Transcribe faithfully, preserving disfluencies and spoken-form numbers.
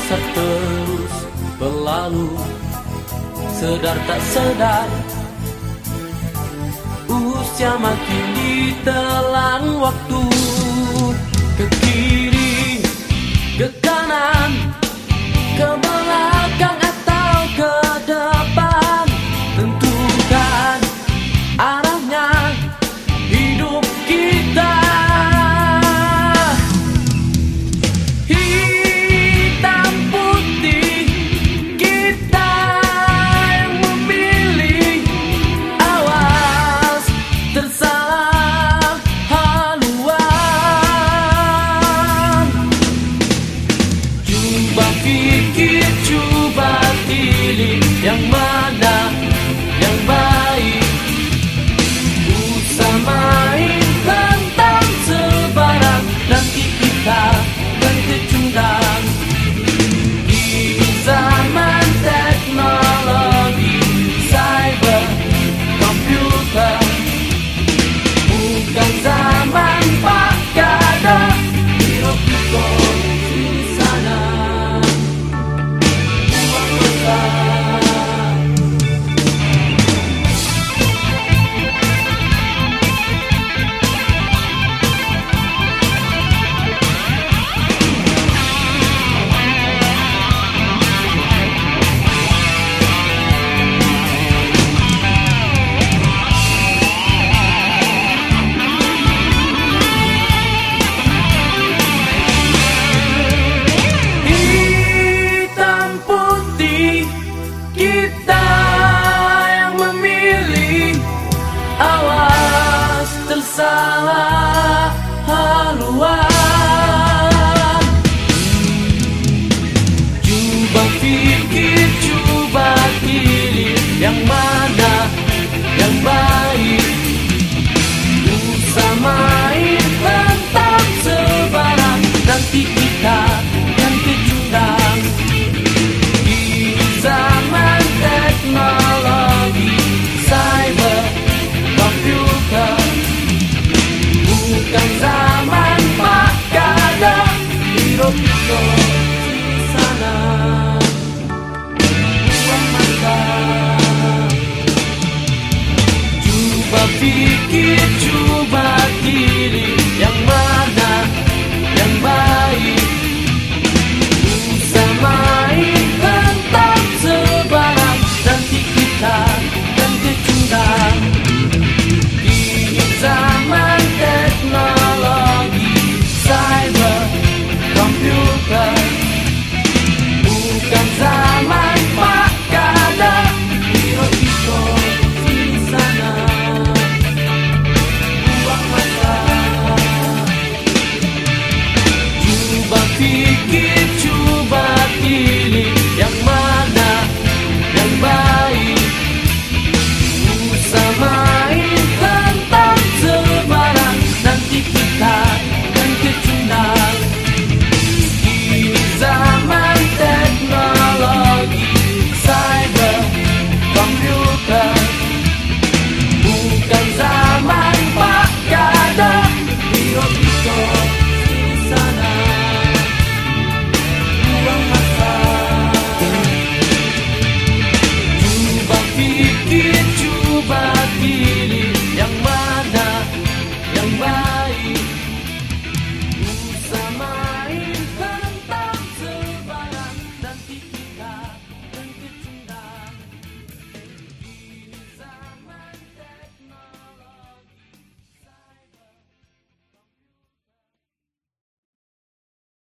masa terus berlalu, sedar tak sedar usia makin ditelan waktu. Ke kiri, ke kanan, ke belakang atau ke depan, tentukan arahnya hidup kita. Hitam putih, kita yang memilih. Awas tersalah haluan. Coba pikir, coba pilih yang mana yang baik. Usah main tentang sebarang, nanti kita kan kecundang. Di zaman teknologi cyber komputer, bukan zaman Pak Gada, hiruk pikuk di sana. Uang besar. Hitam putih, kita yang memilih. Awas tersalah haluan. Coba pikir, coba pilih yang mana yang baik. Usah main tentang sebarang, nanti kita kan kecundang. Di zaman teknologi cyber komputer, bukan zaman Pak Gada, hiruk pikuk.